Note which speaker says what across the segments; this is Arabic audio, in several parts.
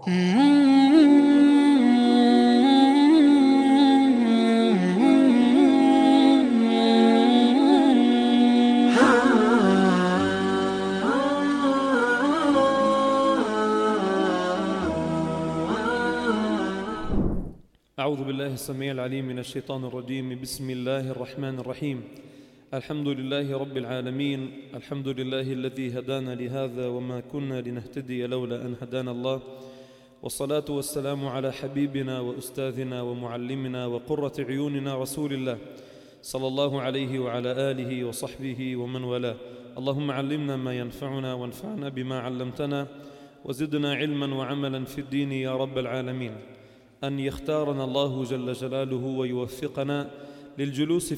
Speaker 1: أعوذ بالله السميع العليم من الشيطان الرجيم. بسم الله الرحمن الرحيم. الحمد لله رب العالمين. الحمد لله الذي هدانا لهذا وما كنا لنهتدي لولا أن هدانا الله، والصلاة والسلام على حبيبنا وأستاذنا ومعلمنا وقرة عيوننا رسول الله صلى الله عليه وعلى آله وصحبه ومن والاه. اللهم علمنا ما ينفعنا وانفعنا بما علمتنا وزدنا علما وعملا في الدين يا رب العالمين. أن يختارنا الله جل جلاله ويوفقنا للجلوس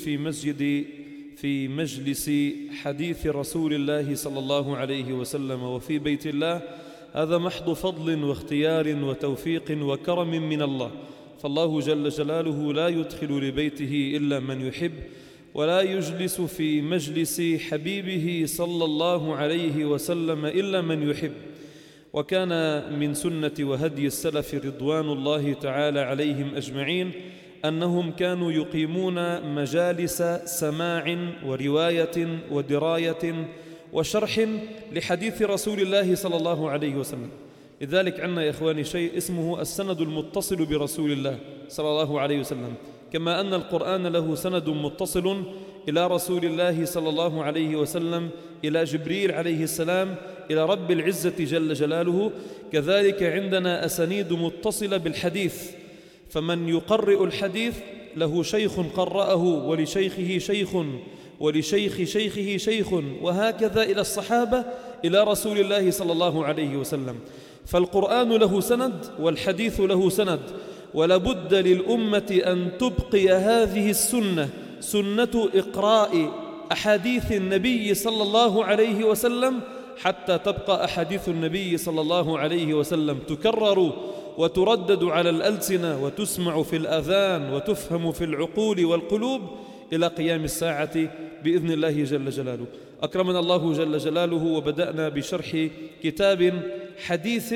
Speaker 1: في مجلس حديث رسول الله صلى الله عليه وسلم وفي بيت الله، هذا محض فضل واختيار وتوفيق وكرم من الله. فالله جل جلاله لا يدخل لبيته إلا من يحب، ولا يجلس في مجلس حبيبه صلى الله عليه وسلم إلا من يحب. وكان من سنة وهدي السلف رضوان الله تعالى عليهم أجمعين أنهم كانوا يقيمون مجالس سماع ورواية ودراية وشرح لحديث رسول الله صلى الله عليه وسلم. لذلك عندنا يا إخواني شيء اسمه السند المتصل برسول الله صلى الله عليه وسلم، كما أن القرآن له سند متصل إلى رسول الله صلى الله عليه وسلم، إلى جبريل عليه السلام، إلى رب العزة جل جلاله. كذلك عندنا أسانيد متصلة بالحديث، فمن يقرئ الحديث له شيخ قرأه، ولشيخه شيخ، ولشيخ شيخه شيخ، وهكذا إلى الصحابة إلى رسول الله صلى الله عليه وسلم. فالقرآن له سند والحديث له سند، ولابد للأمة أن تبقي هذه السنة، سنة إقراء أحاديث النبي صلى الله عليه وسلم، حتى تبقى أحاديث النبي صلى الله عليه وسلم تكرر وتردد على الألسنة وتسمع في الأذان وتفهم في العقول والقلوب إلى قيام الساعة بإذن الله جل جلاله. أكرمنا الله جل جلاله، وبدأنا بشرح كتاب حديث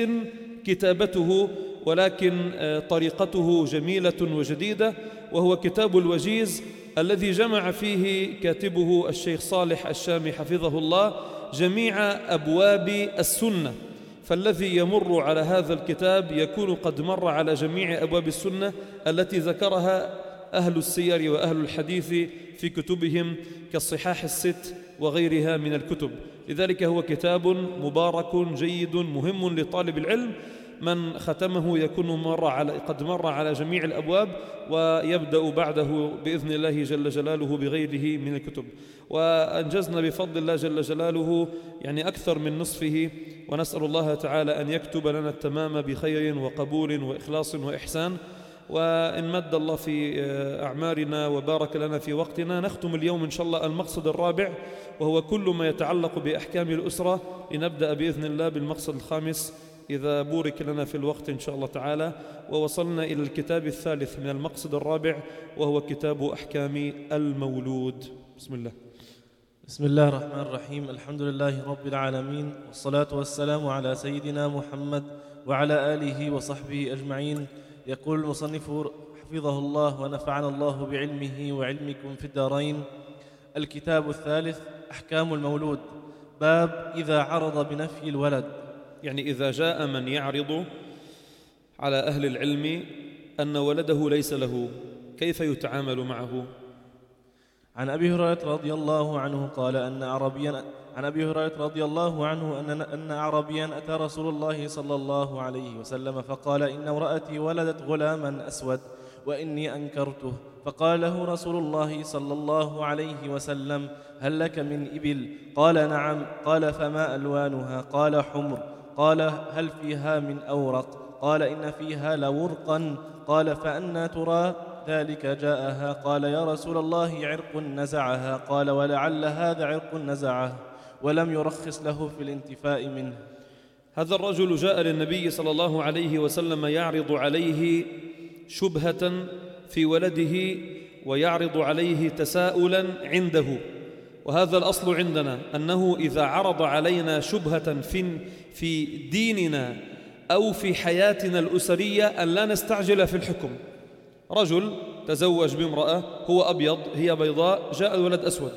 Speaker 1: كتابته ولكن طريقته جميلة وجديدة، وهو كتاب الوجيز الذي جمع فيه كاتبه الشيخ صالح الشامي حفظه الله جميع أبواب السنة. فالذي يمر على هذا الكتاب يكون قد مر على جميع أبواب السنة التي ذكرها أهل السير وأهل الحديث في كتبهم كالصحاح الست وغيرها من الكتب. لذلك هو كتاب مبارك جيد مهم لطالب العلم، من ختمه يكون قد مر على جميع الأبواب، ويبدأ بعده بإذن الله جل جلاله بغيره من الكتب. وأنجزنا بفضل الله جل جلاله يعني أكثر من نصفه، ونسأل الله تعالى أن يكتب لنا التمام بخير وقبول وإخلاص وإحسان. وإن مد الله في أعمارنا وبارك لنا في وقتنا، نختم اليوم إن شاء الله المقصد الرابع، وهو كل ما يتعلق بأحكام الأسرة، لنبدأ بإذن الله بالمقصد الخامس إذا بورك لنا في الوقت إن شاء الله تعالى. ووصلنا إلى الكتاب الثالث من المقصد الرابع، وهو كتاب أحكام المولود. بسم الله.
Speaker 2: بسم الله الرحمن الرحيم. الحمد لله رب العالمين، والصلاة والسلام على سيدنا محمد وعلى آله وصحبه أجمعين. يقول المصنف حفظه الله ونفعنا الله بعلمه وعلمكم في الدارين: الكتاب الثالث أحكام المولود. باب إذا عرض بنفي الولد،
Speaker 1: يعني إذا جاء من يعرض على أهل العلم أن ولده ليس له، كيف يتعامل معه؟
Speaker 2: عن أبي هريرة رضي الله عنه قال أن أعرابيا أتى رسول الله صلى الله عليه وسلم فقال: إن امرأتي ولدت غلاما أسود وإني أنكرته. فقال له رسول الله صلى الله عليه وسلم: هل لك من إبل؟ قال: نعم. قال: فما ألوانها؟ قال: حمر. قال: هل فيها من أورق؟ قال: إن فيها لورقا. قال: فأنى ترى ذلك جاءها؟ قال: يا رسول الله عرق نزعها. قال: ولعل هذا عرق نزعه، ولم يرخص له في الانتفاء منه.
Speaker 1: هذا الرجل جاء للنبي صلى الله عليه وسلم يعرض عليه شبهة في ولده، ويعرض عليه تساؤلا عنده. وهذا الأصل عندنا، أنه إذا عرض علينا شبهة في ديننا أو في حياتنا الأسرية أن لا نستعجل في الحكم. رجل تزوج بامرأة، هو أبيض هي بيضاء، جاء الولد أسود،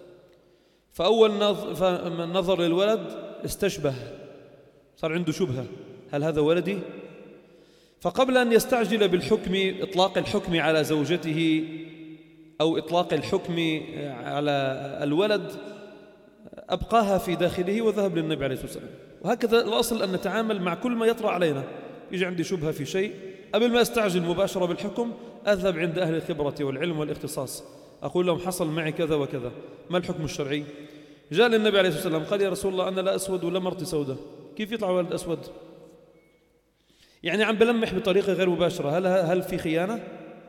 Speaker 1: فأول نظر للولد استشبه، صار عنده شبهة، هل هذا ولدي؟ فقبل أن يستعجل بالحكم، إطلاق الحكم على زوجته أو إطلاق الحكم على الولد، أبقاها في داخله وذهب للنبي عليه الصلاة والسلام. وهكذا الأصل أن نتعامل مع كل ما يطرأ علينا. يجي عندي شبهة في شيء، قبل ما أستعجل مباشرة بالحكم أذهب عند أهل الخبرة والعلم والاختصاص، أقول لهم حصل معي كذا وكذا، ما الحكم الشرعي؟ جاء للنبي عليه الصلاة والسلام قال يا رسول الله أنا لا أسود ولا مرتي سوداء، كيف يطلع ولد أسود؟ يعني عم بلمح بطريقة غير مباشرة، هل في خيانة؟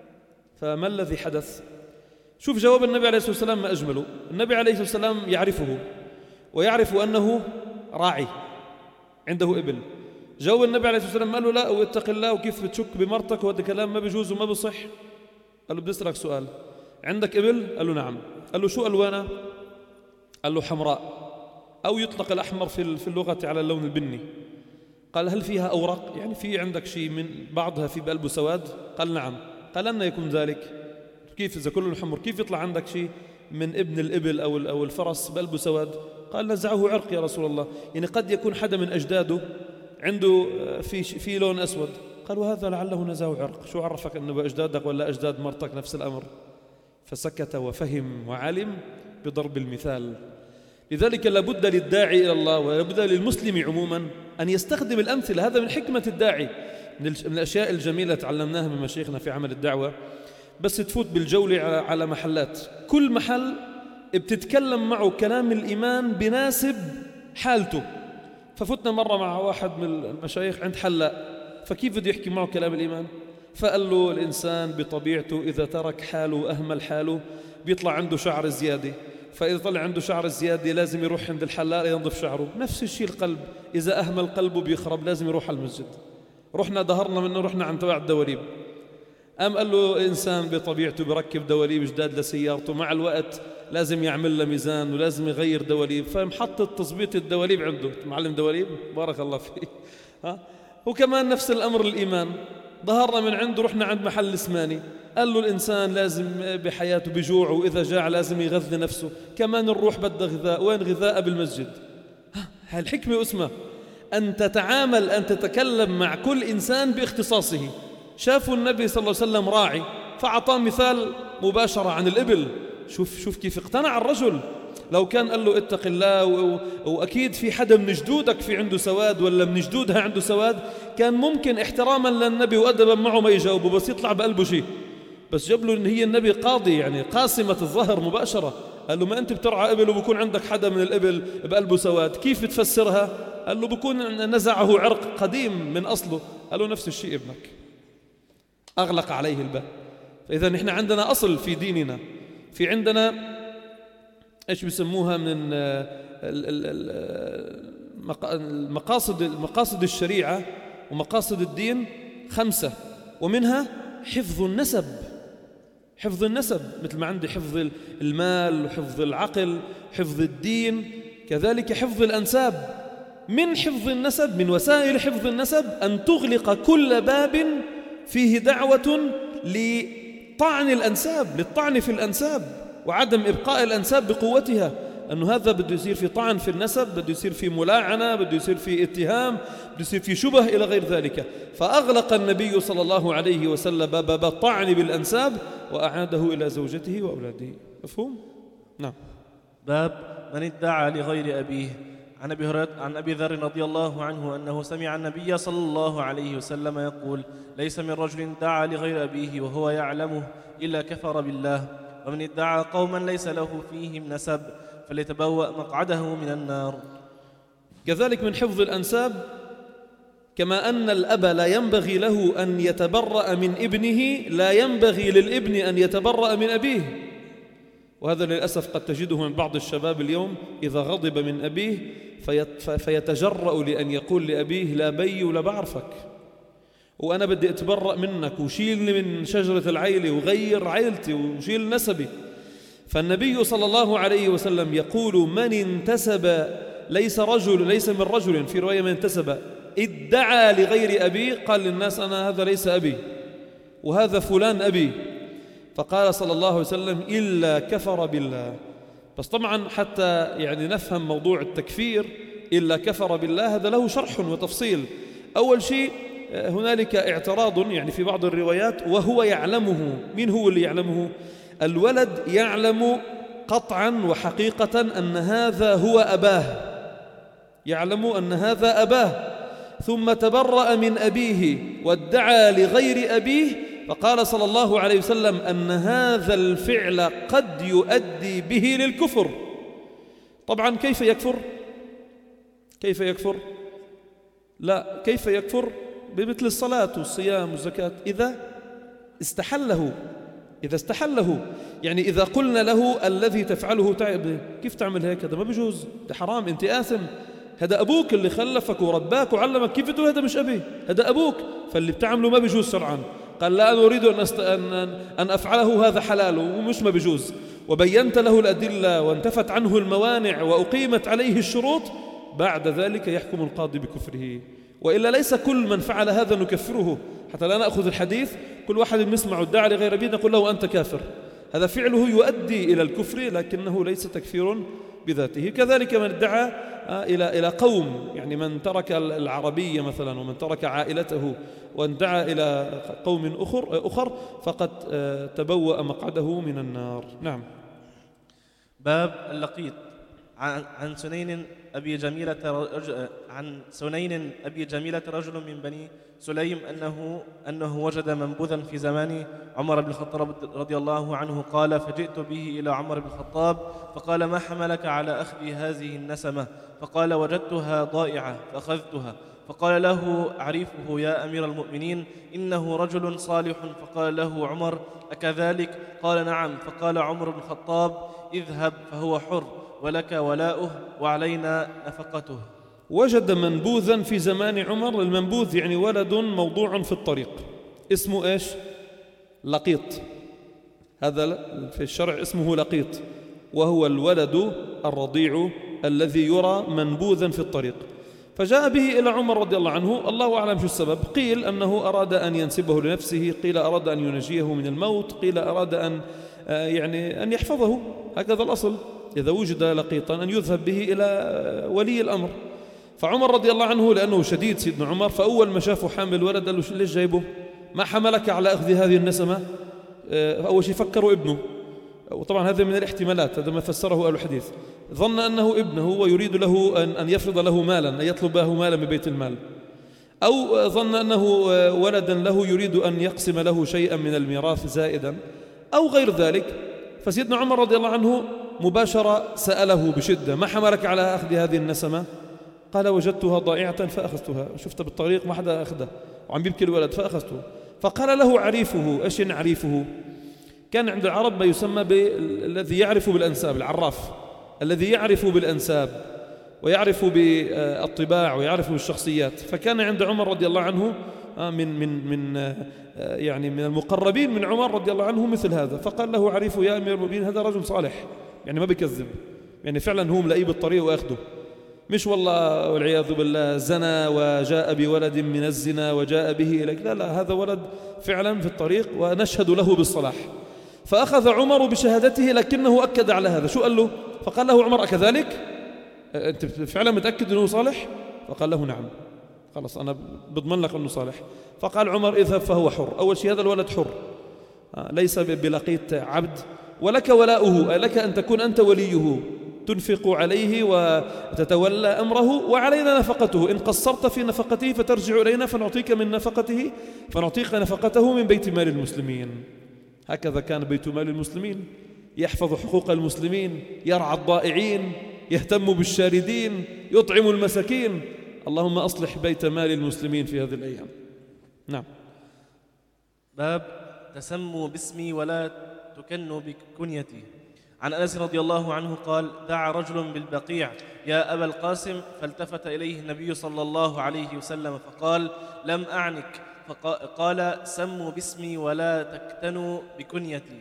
Speaker 1: فما الذي حدث؟ شوف جواب النبي عليه الصلاة والسلام ما أجمله. النبي عليه الصلاة والسلام يعرفه ويعرف أنه راعي عنده إبل. جاوب النبي عليه الصلاة والسلام قال له لا واتق الله وكيف بتشك بمرتك وهذا كلام ما بيجوز وما بصح. قال له بدي أسألك سؤال، عندك إبل؟ قال له نعم. قال له شو ألوانها؟ قال له حمراء، أو يطلق الأحمر في اللغة على اللون البني. قال هل فيها أوراق؟ يعني في عندك شيء من بعضها في بقلبه سواد؟ قال نعم. قال أن يكون ذلك؟ كيف إذا كله الحمر كيف يطلع عندك شيء من ابن الإبل أو الفرس بقلبه سواد؟ قال نزعه عرق يا رسول الله، يعني قد يكون حدا من أجداده عنده في لون أسود. قال وهذا لعله نزعه عرق، شو عرفك أنه بأجدادك ولا أجداد مرتك نفس الأمر؟ فسكت وفهم وعلم بضرب المثال. لذلك لابد للداعي إلى الله ولابد للمسلم عموما أن يستخدم الأمثلة. هذا من حكمة الداعي، من الأشياء الجميلة تعلمناها من مشايخنا في عمل الدعوة. بس تفوت بالجولة على محلات، كل محل بتتكلم معه كلام الإيمان بناسب حالته. ففتنا مرة مع واحد من المشايخ عند حلاق، فكيف بده يحكي معه كلام الإيمان؟ فقال له الإنسان بطبيعته إذا ترك حاله وأهمل حاله بيطلع عنده شعر زيادة، فإذا طلع عنده شعر زيادة لازم يروح عند الحلاق ينظف شعره. نفس الشيء القلب، إذا أهمل قلبه بيخرب لازم يروح على المسجد. رحنا ظهرنا منه، رحنا عند تبع الدواليب، قام قال له الإنسان بطبيعته بركب دواليب جداد لسيارته، مع الوقت لازم يعمل له ميزان ولازم يغير دواليب، فمحطة تظبيط الدواليب عنده معلم دواليب بارك الله فيه. وكمان نفس الأمر الإيمان، ظهرنا من عنده رحنا عند محل اسماني، قال له الإنسان لازم بحياته بجوعه وإذا جاع لازم يغذي نفسه، كمان الروح بدها غذاء، وين غذاء بالمسجد؟ هاي الحكمة اسمها أن تتعامل، أن تتكلم مع كل إنسان باختصاصه. شافوا النبي صلى الله عليه وسلم راعي فأعطاه مثال مباشرة عن الإبل. شوف كيف اقتنع الرجل. لو كان قال له اتق الله وأكيد في حدا من جدودك في عنده سواد ولا من جدودها عنده سواد، كان ممكن احتراما للنبي وأدبا معه ما يجاوبه، بس يطلع بقلبه شيء. بس جاب له إن هي النبي قاضي، يعني قاسمة الظهر مباشرة. قال له ما أنت بترعى إبل وبكون عندك حدا من الإبل بقلبه سواد، كيف تفسرها؟ قال له بكون نزعه عرق قديم من أصله. قال له نفس الشيء ابنك. أغلق عليه الباب. فإذا نحن عندنا أصل في ديننا، في عندنا إيش بيسموها من مقاصد الشريعة ومقاصد الدين 5، ومنها حفظ النسب. حفظ النسب مثل ما عندي حفظ المال وحفظ العقل، حفظ الدين، كذلك حفظ الأنساب. من حفظ النسب، من وسائل حفظ النسب أن تغلق كل باب فيه دعوة لطعن الأنساب، للطعن في الأنساب وعدم إبقاء الأنساب بقوتها. أنه هذا بده يصير في طعن في النسب، بده يصير في ملاعنة، بده يصير في اتهام، بده يصير في شبه إلى غير ذلك. فأغلق النبي صلى الله عليه وسلم باب الطعن بالأنساب وأعاده إلى زوجته وأولاده. مفهوم؟ نعم.
Speaker 2: باب من ادعى لغير أبيه. عن أبي ذر رضي الله عنه أنه سمع النبي صلى الله عليه وسلم يقول: ليس من رجل ادعى لغير أبيه وهو يعلمه إلا كفر بالله، ومن ادعى قوما ليس له فيهم نسب فليتبوأ مقعده من النار.
Speaker 1: كذلك من حفظ الأنساب، كما أن الأب لا ينبغي له أن يتبرأ من ابنه، لا ينبغي للابن أن يتبرأ من أبيه. وهذا للأسف قد تجده من بعض الشباب اليوم إذا غضب من أبيه فيتجرأ لأن يقول لأبيه لا بي ولا بعرفك، وأنا بدي أتبرأ منك وشيلني من شجرة العيلة وغير عيلتي وشيل نسبي. فالنبي صلى الله عليه وسلم يقول: من انتسب ليس من رجل، في رواية من انتسب ادعى لغير أبيه، قال للناس أنا هذا ليس أبي وهذا فلان أبي، فقال صلى الله عليه وسلم إلا كفر بالله. بس طبعا حتى يعني نفهم موضوع التكفير إلا كفر بالله هذا له شرح وتفصيل. أول شيء هنالك اعتراض يعني في بعض الروايات وهو يعلمه. مين هو اللي يعلمه؟ الولد يعلم قطعا وحقيقة أن هذا هو أباه، يعلم أن هذا أباه، ثم تبرأ من أبيه وادعى لغير أبيه، فقال صلى الله عليه وسلم أن هذا الفعل قد يؤدي به للكفر. طبعا كيف يكفر؟ كيف يكفر؟ لا، كيف يكفر؟ بمثل الصلاة والصيام والزكاة إذا استحله. إذا استحله يعني إذا قلنا له الذي تفعله تعب، كيف تعمل هيك؟ هذا ما بيجوز، ده حرام، أنت آثم، هذا أبوك اللي خلفك ورباك وعلمك، كيف تقول هذا مش أبي؟ هذا أبوك، فاللي بتعمله ما بيجوز شرعا. قال لا، أنا أريد أن أفعله، هذا حلال ومش ما بيجوز، وبينت له الأدلة وانتفت عنه الموانع وأقيمت عليه الشروط، بعد ذلك يحكم القاضي بكفره. وإلا ليس كل من فعل هذا نكفره، حتى لا نأخذ الحديث كل واحد نسمع ادعى لغير أبيه نقول له أنت كافر، هذا فعله يؤدي إلى الكفر لكنه ليس تكفير بذاته. كذلك من ادعى إلى قوم، يعني من ترك العربية مثلا ومن ترك عائلته وادعى إلى قوم أخر فقد تبوأ مقعده من النار. نعم.
Speaker 2: باب اللقيط. عن سنين أبي جميلة رجل من بني سليم أنه وجد منبوذا في زمان عمر بن الخطاب رضي الله عنه، قال فجئت به إلى عمر بن الخطاب فقال ما حملك على أخذ هذه النسمة؟ فقال وجدتها ضائعة فأخذتها. فقال له عريفه يا أمير المؤمنين إنه رجل صالح. فقال له عمر أكذلك؟ قال نعم. فقال عمر بن الخطاب اذهب فهو حر ولك ولاؤه وعلينا نفقته.
Speaker 1: وجد منبوذا في زمان عمر. المنبوذ يعني ولد موضوع في الطريق، اسمه إيش؟ لقيط. هذا في الشرع اسمه لقيط، وهو الولد الرضيع الذي يرى منبوذا في الطريق. فجاء به إلى عمر رضي الله عنه، الله أعلم شو السبب، قيل أنه أراد أن ينسبه لنفسه، قيل أراد أن ينجيه من الموت، قيل أراد أن يحفظه. هكذا الأصل، إذا وجد لقيطا أن يذهب به إلى ولي الأمر. فعمر رضي الله عنه لأنه شديد سيدنا عمر، فأول ما شافه حامل الولد قال له ليش جايبه؟ ما حملك على أخذ هذه النسمة؟ أول شيء فكروا ابنه، وطبعا هذا من الاحتمالات، هذا ما فسره أهل الحديث، ظن أنه ابنه ويريد له أن يفرض له مالا، أن يطلب له مالا من بيت المال، أو ظن أنه ولدا له يريد أن يقسم له شيئا من الميراث زائدا أو غير ذلك. فسيدنا عمر رضي الله عنه مباشرة سأله بشدة ما حملك على أخذ هذه النسمة؟ قال وجدتها ضائعة فأخذتها، شفت بالطريق ما حدا أخذها وعم بيبكي الولد فأخذته. فقال له عريفه. إيش عريفه؟ كان عند العرب ما يسمى بالذي يعرف بالأنساب، العراف الذي يعرف بالأنساب ويعرف بالطباع ويعرف بالشخصيات. فكان عند عمر رضي الله عنه من المقربين من عمر رضي الله عنه مثل هذا. فقال له عريفه يا أمير المؤمنين هذا رجل صالح، يعني ما بيكذب، يعني فعلا هو ملاقيه بالطريق وأخده، مش والله والعياذ بالله زنى وجاء بولد من الزنا وجاء به إليك، لا لا، هذا ولد فعلا في الطريق ونشهد له بالصلاح. فأخذ عمر بشهادته لكنه أكد على هذا. شو قال له؟ فقال له عمر أكذلك؟ أنت فعلا متأكد أنه صالح؟ فقال له نعم. خلاص أنا بضمن لك أنه صالح. فقال عمر اذهب فهو حر. أول شيء هذا الولد حر، ليس بلقيت عبد، ولك ولاؤه، لك أن تكون أنت وليه، تنفق عليه وتتولى أمره، وعلينا نفقته، إن قصرت في نفقته فترجع إلينا فنعطيك نفقته من بيت مال المسلمين. هكذا كان بيت مال المسلمين، يحفظ حقوق المسلمين، يرعى الضائعين، يهتم بالشاردين، يطعم المساكين. اللهم أصلح بيت مال المسلمين في هذه الأيام. نعم.
Speaker 2: باب تسموا باسمي ولا تكنوا بكنيتي. عن أنس رضي الله عنه قال دعا رجل بالبقيع يا أبا القاسم، فالتفت إليه النبي صلى الله عليه وسلم فقال لم أعنك. فقال سموا باسمي ولا تكتنوا بكنيتي.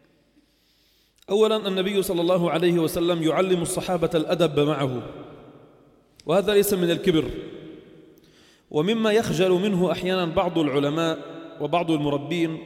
Speaker 1: أولا النبي صلى الله عليه وسلم يعلم الصحابة الأدب معه، وهذا ليس من الكبر، ومما يخجل منه أحيانا بعض العلماء وبعض المربين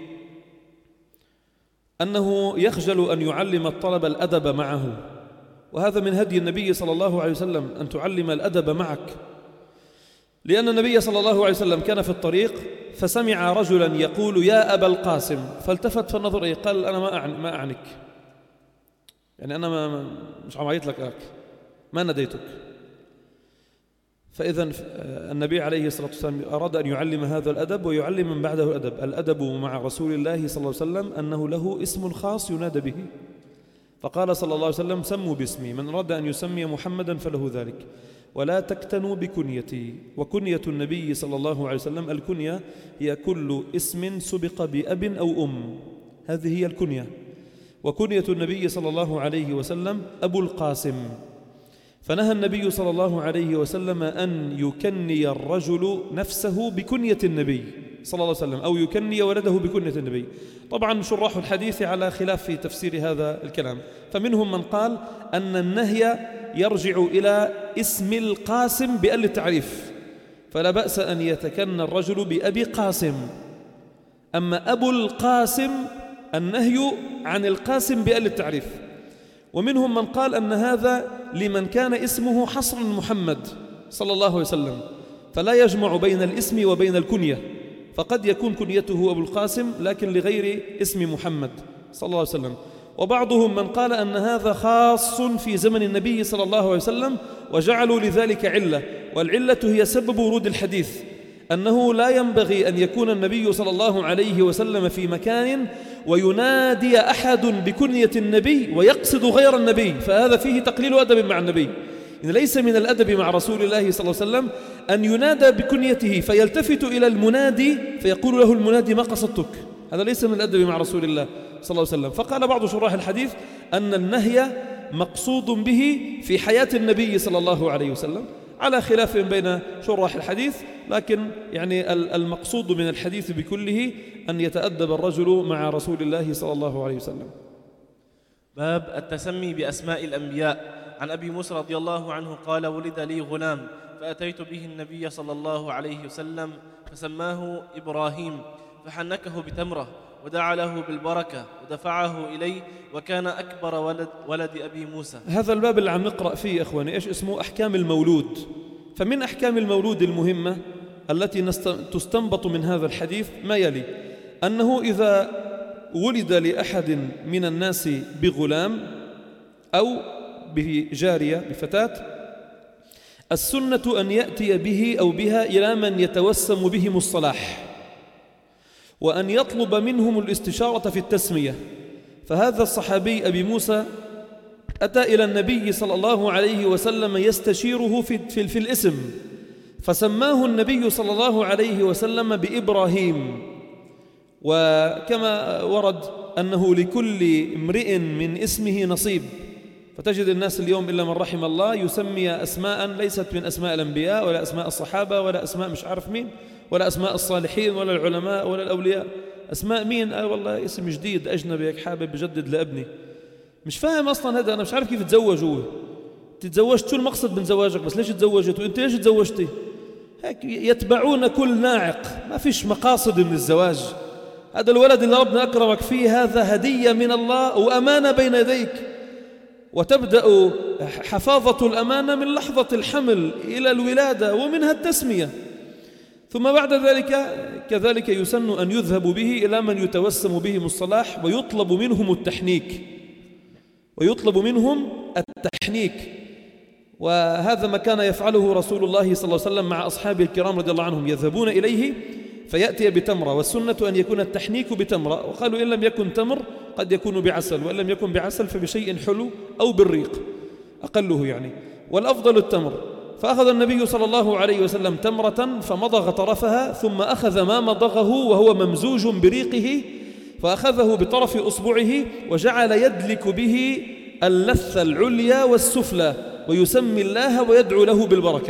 Speaker 1: أنه يخجل أن يعلم الطلب الأدب معه، وهذا من هدي النبي صلى الله عليه وسلم أن تعلم الأدب معك، لأن النبي صلى الله عليه وسلم كان في الطريق فسمع رجلا يقول يا أبا القاسم، فالتفت فالنظر إليه قال أنا ما أعنك، يعني أنا مش عم أعيط لك، ما نديتك. فإذا النبي عليه الصلاة والسلام أراد أن يعلم هذا الأدب ويعلم من بعده الأدب مع رسول الله صلى الله عليه وسلم أنه له اسم خاص ينادى به، فقال صلى الله عليه وسلم سموا باسمي، من أراد أن يسمي محمدا فله ذلك، ولا تكتنوا بكنيتي. وكنية النبي صلى الله عليه وسلم الكنية هي كل اسم سبق بأب أو أم، هذه هي الكنية. وكنية النبي صلى الله عليه وسلم أبو القاسم، فنهى النبي صلى الله عليه وسلم أن يكني الرجل نفسه بكنية النبي صلى الله عليه وسلم أو يكني ولده بكنية النبي. طبعا شراح الحديث على خلاف في تفسير هذا الكلام، فمنهم من قال أن النهي يرجع إلى اسم القاسم بأل التعريف، فلا بأس أن يتكنى الرجل بأبي قاسم. أما أبو القاسم النهي عن القاسم بأل التعريف. ومنهم من قال أن هذا لمن كان اسمه حصر محمد صلى الله عليه وسلم، فلا يجمع بين الاسم وبين الكنية، فقد يكون كنيته أبو القاسم لكن لغير اسم محمد صلى الله عليه وسلم. وبعضهم من قال أن هذا خاص في زمن النبي صلى الله عليه وسلم وجعلوا لذلك علة، والعلة هي سبب ورود الحديث، أنه لا ينبغي أن يكون النبي صلى الله عليه وسلم في مكان وينادي أحد بكنية النبي ويقصد غير النبي، فهذا فيه تقليل أدب مع النبي. إن ليس من الأدب مع رسول الله صلى الله عليه وسلم أن ينادى بكنيته فيلتفت إلى المنادي فيقول له المنادي ما قصدتك، هذا ليس من الأدب مع رسول الله صلى الله عليه وسلم. فقال بعض شراح الحديث أن النهي مقصود به في حياة النبي صلى الله عليه وسلم، على خلاف بين شراح الحديث، لكن يعني المقصود من الحديث بكله أن يتأدب الرجل مع رسول الله صلى الله عليه وسلم.
Speaker 2: باب التسمي بأسماء الأنبياء. عن أبي موسى رضي الله عنه قال ولد لي غلام فأتيت به النبي صلى الله عليه وسلم فسماه إبراهيم، فحنكه بتمرة ودعا له بالبركة ودفعه إلي، وكان أكبر ولد أبي موسى.
Speaker 1: هذا الباب اللي عم نقرأ فيه أخواني إيش اسمه؟ أحكام المولود. فمن أحكام المولود المهمة التي تستنبط من هذا الحديث ما يلي: أنه إذا ولد لأحد من الناس بغلام أو بجارية بفتاة، السنة أن يأتي به أو بها إلى من يتوسم بهم الصلاح، وأن يطلب منهم الاستشارة في التسمية. فهذا الصحابي أبي موسى أتى إلى النبي صلى الله عليه وسلم يستشيره في الاسم، فسماه النبي صلى الله عليه وسلم بإبراهيم. وكما ورد أنه لكل امرئ من اسمه نصيب، فتجد الناس اليوم إلا من رحم الله يسمي أسماء ليست من أسماء الأنبياء ولا أسماء الصحابة ولا أسماء مش عارف مين ولا أسماء الصالحين ولا العلماء ولا الأولياء. أسماء مين؟ والله اسم جديد أجنبي هيك حابب بجدد لابني، مش فاهم أصلا هذا، أنا مش عارف كيف تزوج. هو تتزوجت، شو المقصد من زواجك؟ بس ليش تزوجت؟ وأنت ليش تزوجتي؟ هيك يتبعون كل ناعق، ما فيش مقاصد من الزواج. هذا الولد اللي ربنا أكرمك فيه هذا هدية من الله وأمانة بين يديك، وتبدأ حفاظة الأمانة من لحظة الحمل إلى الولادة ومنها التسمية. ثم بعد ذلك كذلك يسن أن يذهب به إلى من يتوسم بهم الصلاح ويطلب منهم التحنيك. وهذا ما كان يفعله رسول الله صلى الله عليه وسلم مع أصحابه الكرام رضي الله عنهم، يذهبون إليه فيأتي بتمرة، والسنة أن يكون التحنيك بتمرة، وقالوا إن لم يكن تمر قد يكون بعسل، وإن لم يكن بعسل فبشيء حلو أو بالريق أقله يعني، والأفضل التمر. فأخذ النبي صلى الله عليه وسلم تمرة فمضغ طرفها، ثم أخذ ما مضغه وهو ممزوج بريقه فأخذه بطرف أصبعه وجعل يدلك به اللثة العليا والسفلى ويسمي الله ويدعو له بالبركة.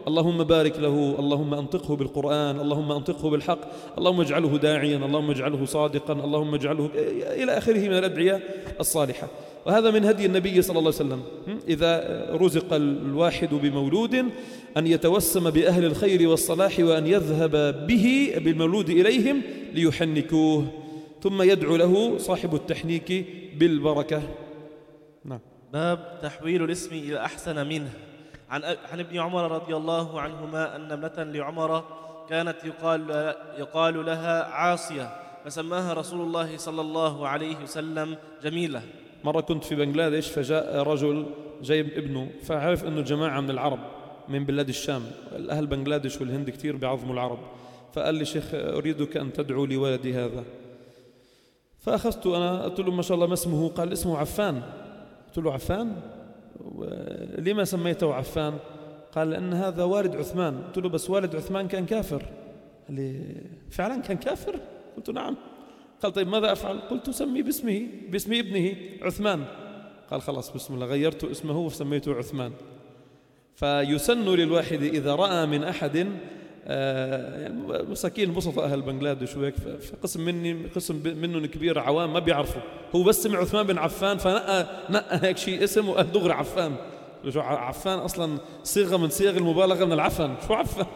Speaker 1: اللهم بارك له، اللهم أنطقه بالقرآن، اللهم أنطقه بالحق، اللهم اجعله داعيا، اللهم اجعله صادقا، اللهم اجعله إلى آخره من الأدعية الصالحة. وهذا من هدي النبي صلى الله عليه وسلم، إذا رزق الواحد بمولود أن يتوسم بأهل الخير والصلاح وأن يذهب به بالمولود إليهم ليحنكوه، ثم يدعو له صاحب التحنيك بالبركة. نعم.
Speaker 2: باب تحويل الاسم إلى أحسن منه. عن ابن عمر رضي الله عنهما أن ابنة لعمر كانت يقال لها عاصية، فسماها رسول الله صلى الله عليه وسلم جميلة.
Speaker 1: مرة كنت في بنغلاديش، فجاء رجل جايب ابنه، فعرف أنه جماعة من العرب من بلاد الشام، الأهل بنغلاديش والهند كثير بيعظموا العرب، فقال لي شيخ أريدك أن تدعو لولدي هذا. فأخذته أنا، قلت له ما شاء الله ما اسمه؟ قال اسمه عفان. قلت له عفان؟ لما سميته عفان؟ قال لأن هذا والد عثمان. قلت له بس والد عثمان كان كافر. قال لي فعلا كان كافر؟ قلت نعم. قال طيب ماذا أفعل؟ قلت سمي باسم ابنه عثمان. قال خلاص بسم الله، غيرت اسمه وسميته عثمان. فيسن للواحد إذا رأى من أحد يعني مساكين بسطة أهل بنغلاديش وهيك، فقسم منهم كبير عوام ما بيعرفوا، هو بس سمع عثمان بن عفان فنقى هيك شيء اسم وقال دغري عفان. شو عفان أصلا صيغة من صيغ المبالغة من العفن، شو عفان؟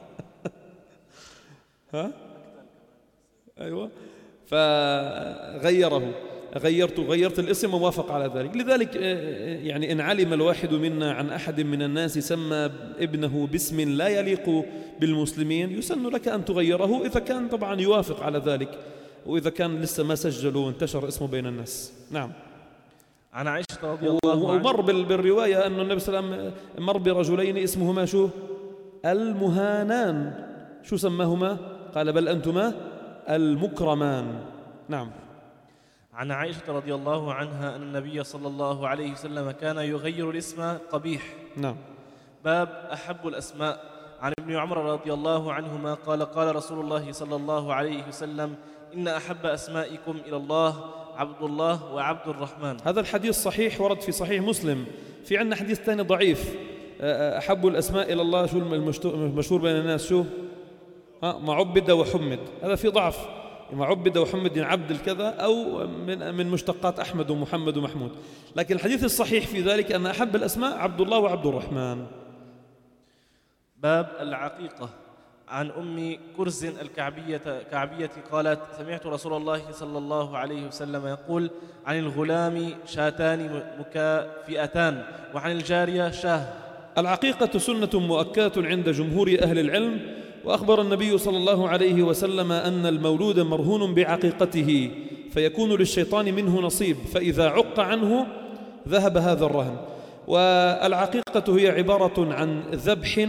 Speaker 1: ها؟ أيوة. غيرت الاسم ووافق على ذلك. لذلك يعني إن علم الواحد منا عن أحد من الناس سمى ابنه باسم لا يليق بالمسلمين يسن لك أن تغيره، إذا كان طبعا يوافق على ذلك، وإذا كان لسه ما سجلوا وانتشر اسمه بين الناس. نعم.
Speaker 2: عن عائشة رضي الله عنها
Speaker 1: ومر بالرواية أن النبي صلى الله عليه وسلم مر برجلين اسمهما شو؟ المهانان. شو سماهما؟ قال بل أنتما المكرمان. نعم.
Speaker 2: عن عائشة رضي الله عنها أن النبي صلى الله عليه وسلم كان يغير الاسم قبيح.
Speaker 1: نعم.
Speaker 2: باب أحب الأسماء. عن ابن عمر رضي الله عنهما قال قال رسول الله صلى الله عليه وسلم إن أحب أسمائكم إلى الله عبد الله وعبد الرحمن.
Speaker 1: هذا الحديث صحيح، ورد في صحيح مسلم. في عندنا حديث ثاني ضعيف، أحب الأسماء إلى الله شو المشهور بين الناس؟ شو؟ معبد وحمد. هذا في ضعف، معبد وحمد عبد الكذا، أو من مشتقات أحمد ومحمد ومحمود. لكن الحديث الصحيح في ذلك أن أحب الأسماء عبد الله وعبد الرحمن.
Speaker 2: باب العقيقة. عن أم كرز الكعبية قالت سمعت رسول الله صلى الله عليه وسلم يقول عن الغلام شاتان مكافئتان وعن الجارية شاه.
Speaker 1: العقيقة سنة مؤكدة عند جمهور أهل العلم، وأخبر النبي صلى الله عليه وسلم أن المولود مرهون بعقيقته، فيكون للشيطان منه نصيب، فإذا عق عنه ذهب هذا الرهن. والعقيقة هي عبارة عن ذبح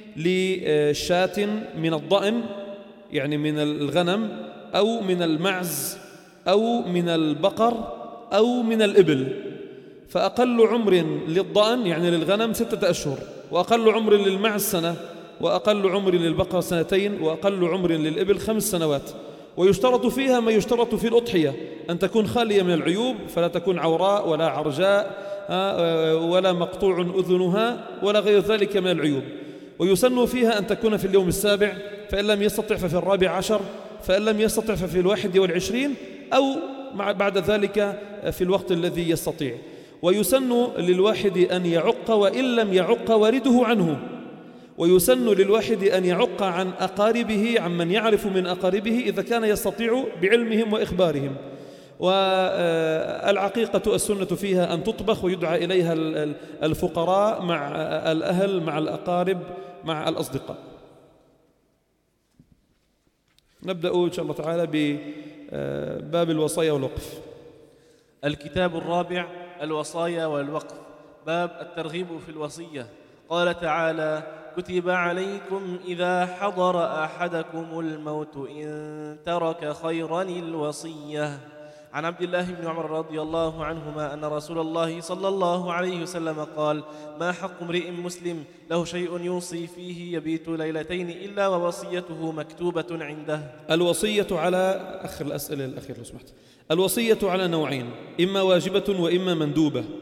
Speaker 1: لشاة من الضأن، يعني من الغنم أو من المعز أو من البقر أو من الإبل. فأقل عمر للضأن يعني للغنم 6 أشهر، وأقل عمر للمعز سنة، وأقل عمر للبقر 2 وأقل عمر للإبل 5 سنوات. ويشترط فيها ما يشترط في الأضحية، أن تكون خالية من العيوب، فلا تكون عوراء ولا عرجاء ولا مقطوع أذنها ولا غير ذلك من العيوب. ويسن فيها أن تكون في اليوم 7، فإن لم يستطع ففي 14، فإن لم يستطع ففي 21، أو بعد ذلك في الوقت الذي يستطيع. ويسن للواحد أن يعق وإن لم يعق والده عنه، ويسن للواحد أن يعق عن أقاربه، عن من يعرف من أقاربه إذا كان يستطيع بعلمهم وإخبارهم. والعقيقة السنة فيها أن تطبخ ويدعى إليها الفقراء مع الأهل مع الأقارب مع الأصدقاء. نبدأ إن شاء الله تعالى بباب الوصايا والوقف.
Speaker 2: الكتاب الرابع الوصايا والوقف. باب الترغيب في الوصية. قال تعالى كتب عليكم إذا حضر أحدكم الموت إن ترك خيرا الوصية. عن عبد الله بن عمر رضي الله عنهما أن رسول الله صلى الله عليه وسلم قال ما حق امرئ مسلم له شيء يوصي فيه يبيت ليلتين إلا ووصيته مكتوبة عنده.
Speaker 1: الوصية على آخر الأسئلة الأخيرة لو سمحت. الوصية على نوعين، إما واجبة وإما مندوبة.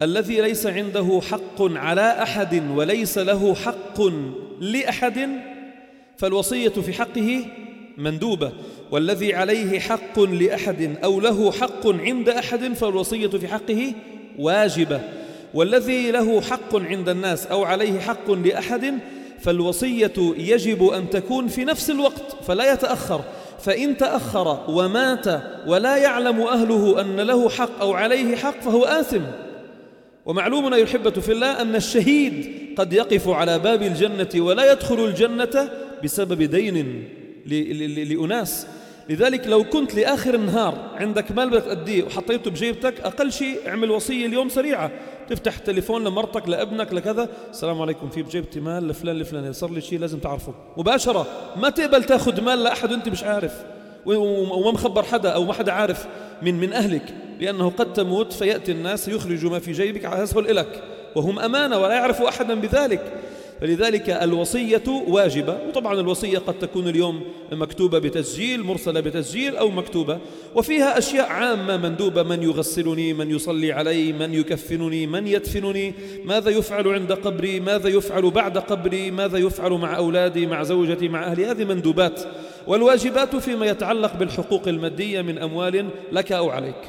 Speaker 1: الذي ليس عنده حق على أحد وليس له حق لأحد فالوصية في حقه مندوبة، والذي عليه حق لأحد أو له حق عند أحد فالوصية في حقه واجبة، والذي له حق عند الناس أو عليه حق لأحد فالوصية يجب أن تكون في نفس الوقت فلا يتأخر، فإن تأخر ومات ولا يعلم أهله أن له حق أو عليه حق فهو آثم. ومعلومنا أيها الأحبة في الله أن الشهيد قد يقف على باب الجنة ولا يدخل الجنة بسبب دين لأناس. لذلك لو كنت لآخر النهار عندك مال بدك تأديه وحطيته بجيبتك، أقل شيء اعمل وصية اليوم سريعة، تفتح تليفون لمرتك لابنك لكذا، السلام عليكم، في بجيبتي مال لفلان لفلان، صار لي شيء لازم تعرفه مباشرة. ما تقبل تاخذ مال لأحد وانت مش عارف وما مخبر حدا أو ما حدا عارف من أهلك، لأنه قد تموت فيأتي الناس يخرجوا ما في جيبك يسهل إلك وهم أمانة ولا يعرف أحدا بذلك. فلذلك الوصية واجبة. وطبعا الوصية قد تكون اليوم مكتوبة بتسجيل، مرسلة بتسجيل أو مكتوبة، وفيها أشياء عامة مندوبة: من يغسلني، من يصلي علي، من يكفنني، من يدفنني، ماذا يفعل عند قبري، ماذا يفعل بعد قبري، ماذا يفعل مع أولادي، مع زوجتي، مع أهلي. هذه مندوبات. والواجبات فيما يتعلق بالحقوق المادية من أموال لك أو عليك.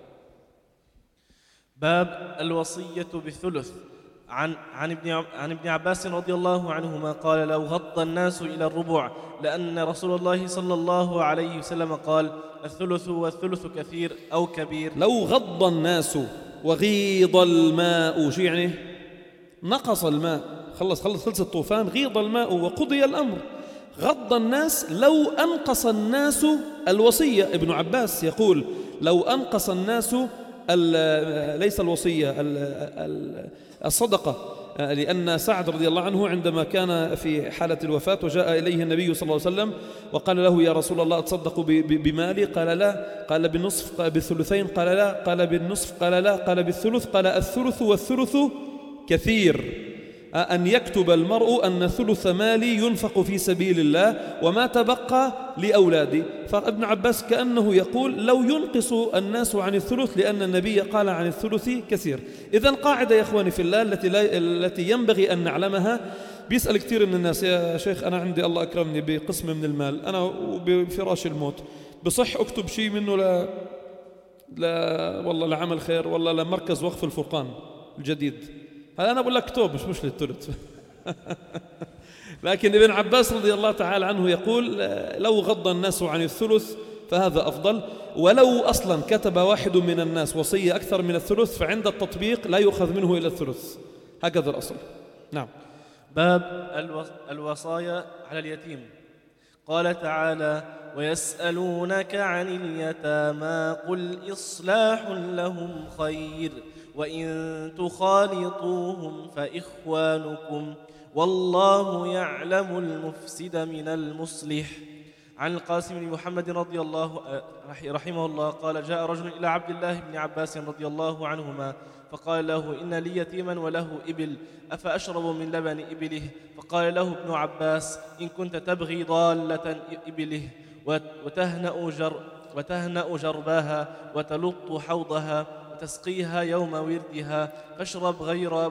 Speaker 2: باب الوصية بالثلث. عن ابن عباس رضي الله عنهما قال: لو غض الناس إلى الربع لأن رسول الله صلى الله عليه وسلم قال: الثلث والثلث كثير أو كبير.
Speaker 1: لو غض الناس وغيض الماء، شو يعني؟ نقص الماء، خلص الطوفان، غيض الماء وقضي الأمر. غض الناس لو أنقص الناس الوصية. ابن عباس يقول: لو أنقص الناس ليس الوصية، الصدقة، لأن سعد رضي الله عنه عندما كان في حالة الوفاة وجاء إليه النبي صلى الله عليه وسلم وقال له: يا رسول الله أتصدق بمالي؟ قال: لا. قال: بالنصف؟ قال: بالثلثين؟ قال: لا. قال: بالنصف؟ قال: لا. قال: بالثلث؟ قال: الثلث والثلث كثير. أن يكتب المرء أن ثلث مالي ينفق في سبيل الله وما تبقى لأولادي. فابن عباس كأنه يقول: لو ينقص الناس عن الثلث، لأن النبي قال عن الثلث كثير. إذن قاعدة يا إخواني في الله التي ينبغي أن نعلمها. بيسأل كثير من الناس: يا شيخ أنا عندي الله أكرمني بقسم من المال، أنا بفراش الموت، بصح أكتب شيء منه والله لعمل خير، والله لمركز وقف الفرقان الجديد؟ هذا أنا أقول لك اكتب، مش للثلث. لكن ابن عباس رضي الله تعالى عنه يقول: لو غض الناس عن الثلث فهذا أفضل، ولو أصلا كتب واحد من الناس وصية أكثر من الثلث فعند التطبيق لا يؤخذ منه إلى الثلث. هكذا الأصل. نعم.
Speaker 2: باب الوصايا على اليتيم. قال تعالى: ويسألونك عن اليتامى قل إصلاح لهم خير وإن تخالطوهم فإخوانكم والله يعلم المفسد من المصلح. عن القاسم بن محمد رضي الله رحمه الله قال: جاء رجل إلى عبد الله بن عباس رضي الله عنهما فقال له: إن لي يتيما وله إبل أفأشرب من لبن إبله؟ فقال له ابن عباس: إن كنت تبغي ضالة إبله وتهنأ جرباها وتلط حوضها وتسقيها يوم وردها فاشرب غير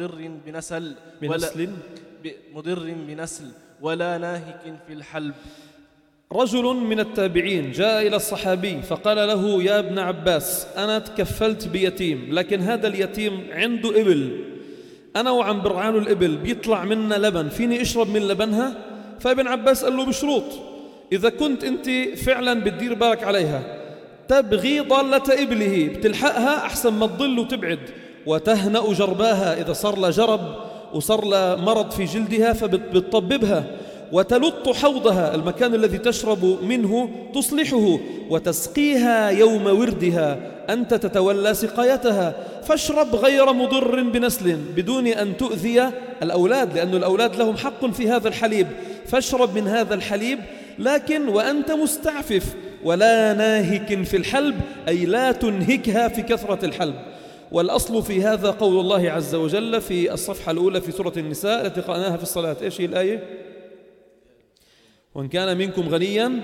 Speaker 2: مضر بنسل ولا ناهك في الحلب.
Speaker 1: رجل من التابعين جاء إلى الصحابي فقال له: يا ابن عباس، أنا تكفلت بيتيم، لكن هذا اليتيم عنده إبل، أنا وعم برعان الإبل بيطلع منا لبن، فيني أشرب من لبنها؟ فابن عباس قال له: بشروط. إذا كنت أنت فعلا بتدير بالك عليها، تبغي ضالة إبله، بتلحقها أحسن ما تضل وتبعد، وتهنأ جرباها، إذا صار لها جرب وصار لها مرض في جلدها فبتطببها، وتلط حوضها، المكان الذي تشرب منه تصلحه، وتسقيها يوم وردها، أنت تتولى سقايتها، فاشرب غير مضر بنسل، بدون أن تؤذي الأولاد، لأن الأولاد لهم حق في هذا الحليب، فاشرب من هذا الحليب، لكن وأنت مستعفف، ولا ناهك في الحلب، أي لا تنهكها في كثرة الحلب. والأصل في هذا قول الله عز وجل في الصفحة الأولى في سورة النساء التي قرأناها في الصلاة. إيش هي الآية؟ وإن كان منكم غنيا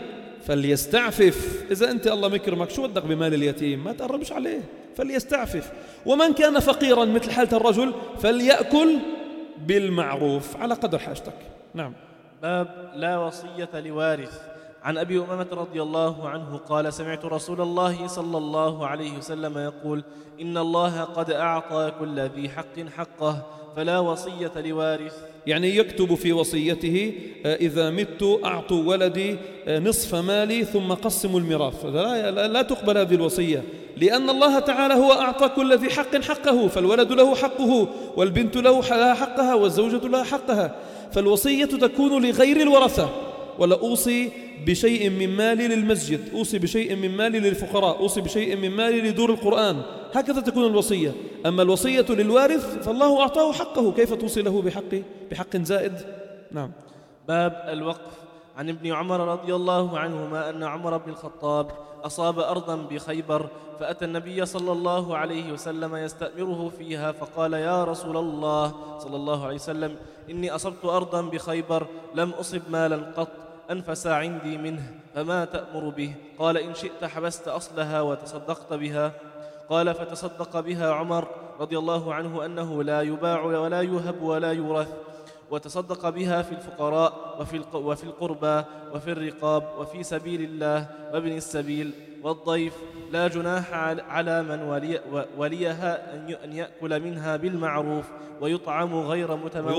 Speaker 1: فليستعفف. إذا أنت الله مكرمك شو بدك بمال اليتيم؟ ما تقربش عليه، فليستعفف. ومن كان فقيرا مثل حالة الرجل فليأكل بالمعروف على قدر حاجتك. نعم.
Speaker 2: باب لا وصية لوارث. عن أبي أمامة رضي الله عنه قال سمعت رسول الله صلى الله عليه وسلم يقول إن الله قد أعطى كل ذي حق حقه فلا وصية لوارث.
Speaker 1: يعني يكتب في وصيته إذا مت أعطوا ولدي نصف مالي ثم قسموا الميراث. لا تقبل هذه الوصية، لأن الله تعالى هو أعطى كل ذي حق حقه، فالولد له حقه والبنت له حقها والزوجة لها حقها. فالوصية تكون لغير الورثة. ولا أوصي بشيء من مالي للمسجد، أوصي بشيء من مالي للفقراء، أوصي بشيء من مالي لدور القرآن، هكذا تكون الوصية. أما الوصية للوارث فالله أعطاه حقه، كيف توصي له بحق زائد؟ نعم.
Speaker 2: باب الوقف. عن ابن عمر رضي الله عنهما أن عمر بن الخطاب أصاب أرضا بخيبر فأتى النبي صلى الله عليه وسلم يستأمره فيها فقال يا رسول الله صلى الله عليه وسلم إني أصبت أرضا بخيبر لم أصب مالا قط أنفس عندي منه فما تأمر به؟ قال إن شئت حبست أصلها وتصدقت بها. قال فتصدق بها عمر رضي الله عنه أنه لا يباع ولا يهب ولا يورث، وتصدق بها في الفقراء وفي القربى وفي الرقاب وفي سبيل الله وابن السبيل والضيف. لا جناح على من وليها أن يأكل منها بالمعروف ويطعم غير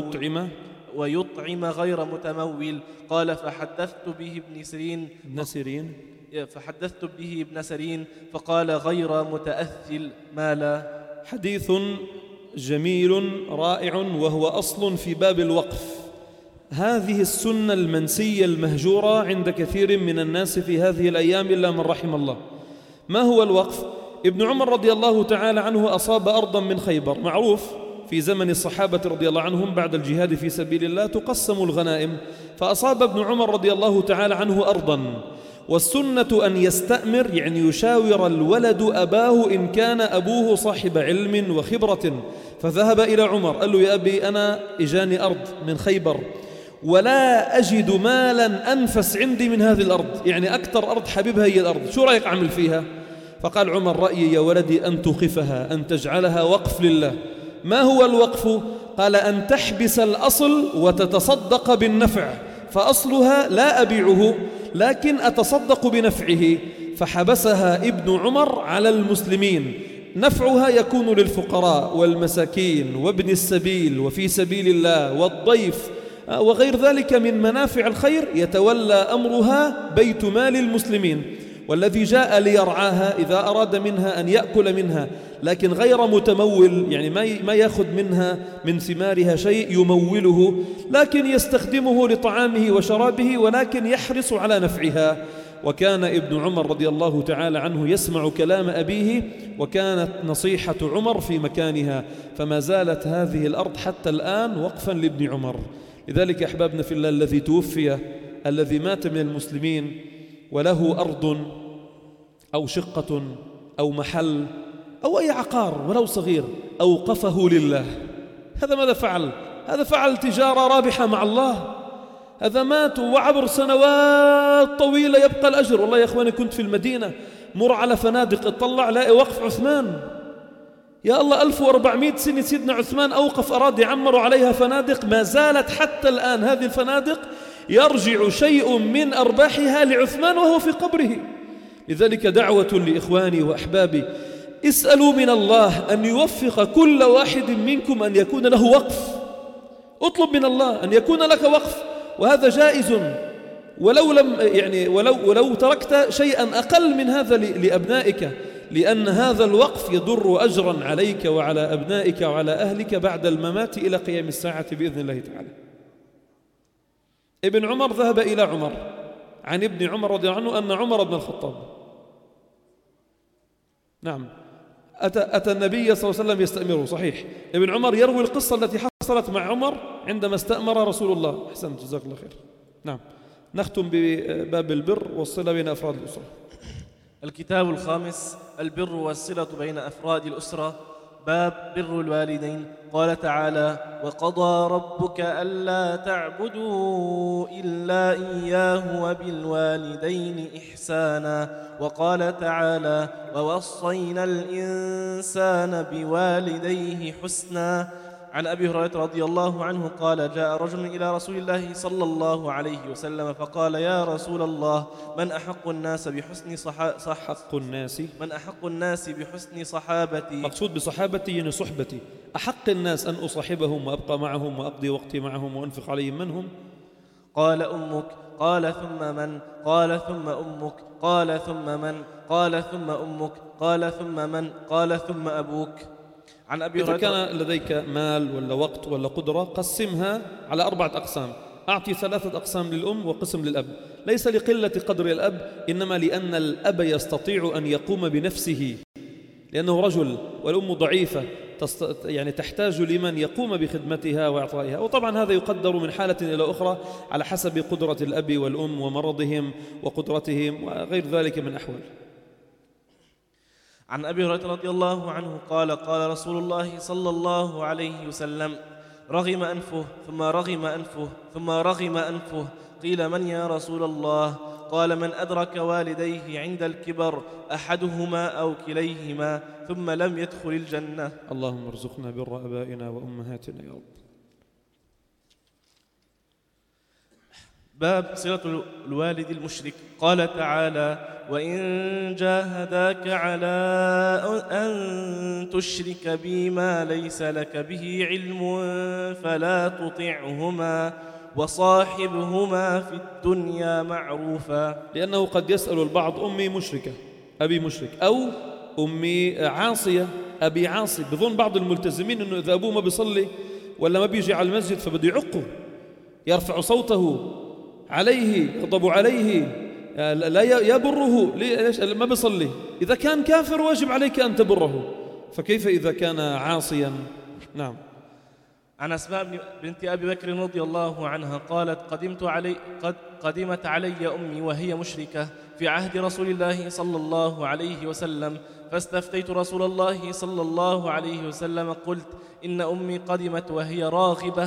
Speaker 2: متمول. قال فحدثت به ابن سيرين فقال غير متأثل مالا.
Speaker 1: حديث جميل رائع، وهو أصل في باب الوقف. هذه السنة المنسية المهجورة عند كثير من الناس في هذه الأيام إلا من رحم الله. ما هو الوقف؟ ابن عمر رضي الله تعالى عنه أصاب أرضا من خيبر. معروف في زمن الصحابة رضي الله عنهم بعد الجهاد في سبيل الله تقسم الغنائم، فأصاب ابن عمر رضي الله تعالى عنه أرضا، والسنة أن يستأمر، يعني يشاور الولد أباه إن كان أبوه صاحب علم وخبرة. فذهب إلى عمر قال له يا أبي أنا إجاني أرض من خيبر ولا أجد مالا أنفس عندي من هذه الأرض، يعني أكثر أرض حبيبها هي الأرض، شو رأيك أعمل فيها؟ فقال عمر رأيي يا ولدي أن توقفها، أن تجعلها وقف لله. ما هو الوقف؟ قال أن تحبس الأصل وتتصدق بالنفع، فأصلها لا أبيعه لكن أتصدق بنفعه. فحبسها ابن عمر على المسلمين، نفعها يكون للفقراء والمساكين وابن السبيل وفي سبيل الله والضيف وغير ذلك من منافع الخير، يتولى أمرها بيت مال المسلمين، والذي جاء ليرعاها إذا أراد منها أن يأكل منها لكن غير متمول، يعني ما يأخذ منها من ثمارها شيء يموله، لكن يستخدمه لطعامه وشرابه ولكن يحرص على نفعها. وكان ابن عمر رضي الله تعالى عنه يسمع كلام أبيه، وكانت نصيحة عمر في مكانها، فما زالت هذه الأرض حتى الآن وقفا لابن عمر. لذلك أحبابنا في الله، الذي توفي، الذي مات من المسلمين وله أرض أو شقة أو محل أو أي عقار ولو صغير أوقفه لله، هذا ماذا فعل؟ هذا فعل تجارة رابحة مع الله. هذا مات وعبر سنوات طويلة يبقى الأجر. والله يا أخواني كنت في المدينة مر على فنادق، اطلع لاقي وقف عثمان. يا الله 1400 سنة سيدنا عثمان أوقف أراد يعمروا عليها فنادق، ما زالت حتى الآن هذه الفنادق يرجع شيء من أرباحها لعثمان وهو في قبره. لذلك دعوة لإخواني وأحبابي، اسألوا من الله أن يوفق كل واحد منكم أن يكون له وقف. اطلب من الله أن يكون لك وقف، وهذا جائز، ولو تركت شيئا أقل من هذا لأبنائك، لأن هذا الوقف يضر أجرا عليك وعلى أبنائك وعلى أهلك بعد الممات إلى قيام الساعة بإذن الله تعالى. ابن عمر ذهب إلى عمر عن ابن عمر رضي الله عنه أن عمر بن الخطاب نعم أتى النبي صلى الله عليه وسلم يستأمره. صحيح، ابن عمر يروي القصة التي حصلت مع عمر عندما استأمر رسول الله. أحسنت، جزاك الله خير. نعم، نختم بباب البر والصلة بين أفراد الأسرة.
Speaker 2: الكتاب الخامس: البر والصلة بين أفراد الأسرة. باب بر الوالدين. قال تعالى: وقضى ربك ألا تعبدوا إلا إياه وبالوالدين إحسانا. وقال تعالى: ووصينا الإنسان بوالديه حسنا. عن أبي هريرة رضي الله عنه قال: جاء رجل إلى رسول الله صلى الله عليه وسلم فقال: يا رسول الله، من أحق الناس بحسن صحابتي؟
Speaker 1: مقصود بصحابتي يعني صحبتي. أحق الناس أن أصاحبهم وأبقى معهم وأقضي وقتي معهم وأنفق عليهم، من هم؟
Speaker 2: قال: أمك. قال: ثم من؟ قال: ثم أمك. قال: ثم من؟ قال: ثم أمك. قال: ثم من؟ قال: ثم أبوك. عن أبي
Speaker 1: إذا كان لديك مال ولا وقت ولا قدرة قسمها على 4 أقسام. أعطي 3 أقسام للأم وقسم للأب، ليس لقلة قدر الأب، إنما لأن الأب يستطيع أن يقوم بنفسه لأنه رجل، والأم ضعيفة يعني تحتاج لمن يقوم بخدمتها وإعطائها. وطبعا هذا يقدر من حالة إلى أخرى على حسب قدرة الأب والأم ومرضهم وقدرتهم وغير ذلك من أحوال.
Speaker 2: عن أبي هريرة رضي الله عنه قال: قال رسول الله صلى الله عليه وسلم: رغم أنفه ثم رغم أنفه ثم رغم أنفه. قيل: من يا رسول الله؟ قال: من أدرك والديه عند الكبر أحدهما أو كليهما ثم لم يدخل الجنة.
Speaker 1: اللهم ارزقنا بر آبائنا وأمهاتنا يا رب.
Speaker 2: باب صلة الوالد المشرك. قال تعالى: وإن جاهداك على أن تشرك بي ما ليس لك به علم فلا تطعهما وصاحبهما في الدنيا معروفا.
Speaker 1: لأنه قد يسأل البعض: أمي مشركة، أبي مشرك، أو أمي عاصية، أبي عاصي. بظن بعض الملتزمين أنه إذا أبوه ما بيصلي ولا ما بيجي على المسجد فبده يعقه، يرفع صوته عليه، يغضب عليه، لا يبره. ليش؟ ما بيصلي. إذا كان كافر واجب عليك أن تبره، فكيف إذا كان عاصيا؟ نعم.
Speaker 2: عن أسماء بنت أبي بكر رضي الله عنها قالت: قدمت علي أمي وهي مشركة في عهد رسول الله صلى الله عليه وسلم، فاستفتيت رسول الله صلى الله عليه وسلم، قلت: إن أمي قدمت وهي راغبة،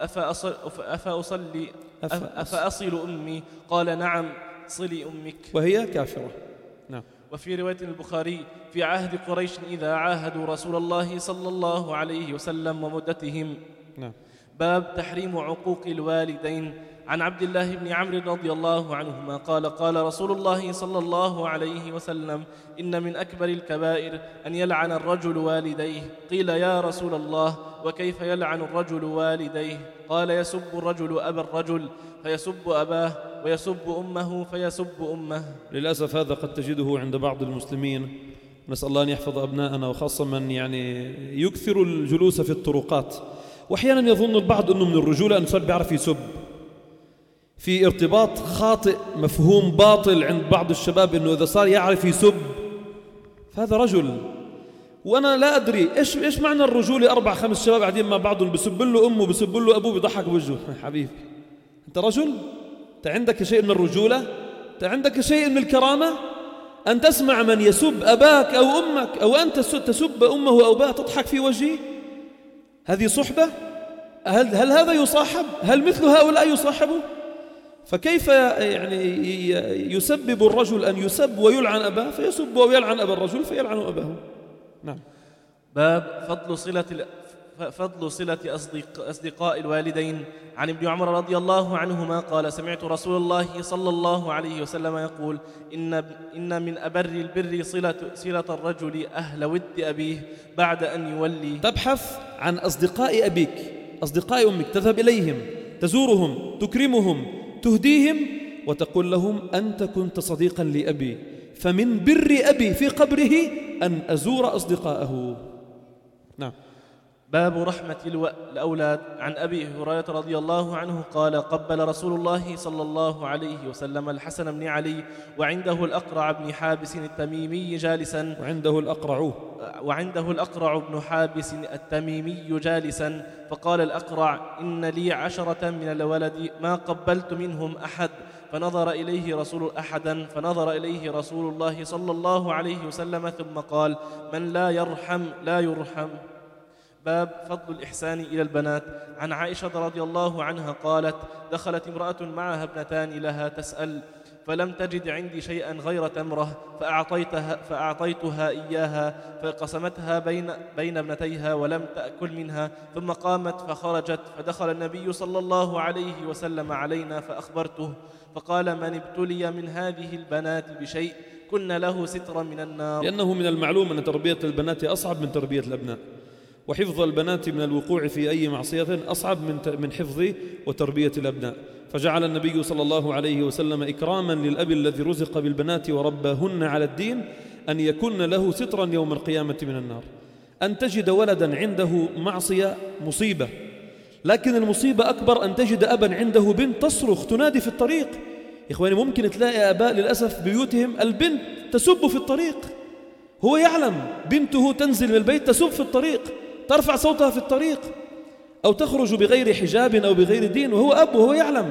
Speaker 2: أفأصل أمي؟ قال: نعم، صلي أمك.
Speaker 1: وهي كافرة. نعم.
Speaker 2: وفي رواية البخاري: في عهد قريش إذا عاهدوا رسول الله صلى الله عليه وسلم ومدتهم.
Speaker 1: نعم.
Speaker 2: باب تحريم عقوق الوالدين. عن عبد الله بن عمرو رضي الله عنهما قال: قال رسول الله صلى الله عليه وسلم: إن من أكبر الكبائر أن يلعن الرجل والديه. قيل: يا رسول الله، وكيف يلعن الرجل والديه؟ قال: يسب الرجل أبا الرجل فيسب أباه، ويسب أمه فيسب أمه.
Speaker 1: للأسف هذا قد تجده عند بعض المسلمين. نسأل الله أن يحفظ أبناءنا، وخاصة من يعني يكثر الجلوس في الطرقات. وأحيانا يظن البعض أنه من الرجولة أن الإنسان بيعرف يسب، في ارتباط خاطئ، مفهوم باطل عند بعض الشباب أنه إذا صار يعرف يسب فهذا رجل. وأنا لا أدري إيش معنى الرجولة. 4-5 شباب قاعدين مع بعضهم بسب له أمه بسب له أبوه بيضحك بوجهه. حبيبي، أنت رجل؟ أنت عندك شيء من الرجولة؟ أنت عندك شيء من الكرامة؟ أن تسمع من يسب أباك أو أمك، أو أنت تسب أمه أو أباه تضحك في وجهه؟ هذه صحبة؟ هل هذا يصاحب؟ هل مثل هؤلاء يصاحبه؟ فكيف يعني يسبب الرجل أن يسب ويلعن أباه، فيسب ويلعن أبا الرجل فيلعن أباه؟ نعم.
Speaker 2: باب فضل صلة أصدقاء الوالدين. عن ابن عمر رضي الله عنهما قال: سمعت رسول الله صلى الله عليه وسلم يقول: إن من أبر البر صلة الرجل أهل ود أبيه بعد أن يولي.
Speaker 1: تبحث عن أصدقاء أبيك، أصدقاء أمك، تذهب إليهم، تزورهم، تكرمهم، تهديهم، وتقول لهم: أنت كنت صديقا لأبي، فمن بر أبي في قبره أن أزور أصدقاءه. نعم.
Speaker 2: باب رحمة الأولاد. عن أبي هريرة رضي الله عنه قال: قبل رسول الله صلى الله عليه وسلم الحسن بن علي وعنده الأقرع بن حابس التميمي جالسا. وعنده الأقرع بن حابس التميمي جالسا، فقال الأقرع: إن لي 10 من الولد ما قبلت منهم أحد، فنظر إليه رسول الله صلى الله عليه وسلم ثم قال: من لا يرحم لا يرحم. باب فضل الإحسان إلى البنات. عن عائشة رضي الله عنها قالت: دخلت امرأة معها ابنتان لها تسأل، فلم تجد عندي شيئا غير تمرة فأعطيتها إياها، فقسمتها بين ابنتيها ولم تأكل منها، ثم قامت فخرجت، فدخل النبي صلى الله عليه وسلم علينا فأخبرته، فقال: من ابتلي من هذه البنات بشيء كن له سترا من النار.
Speaker 1: لأنه من المعلوم أن تربية البنات أصعب من تربية الأبناء، وحفظ البنات من الوقوع في أي معصية أصعب من حفظ وتربية الأبناء. فجعل النبي صلى الله عليه وسلم إكراما للأب الذي رزق بالبنات ورباهن على الدين أن يكن له سترا يوم القيامة من النار. أن تجد ولدا عنده معصية مصيبة، لكن المصيبة أكبر أن تجد أبا عنده بنت تصرخ تنادي في الطريق. إخواني، ممكن تلاقي آباء للأسف بيوتهم البنت تسب في الطريق، هو يعلم بنته تنزل من البيت تسب في الطريق، ترفع صوتها في الطريق، أو تخرج بغير حجاب أو بغير دين، وهو أب وهو يعلم.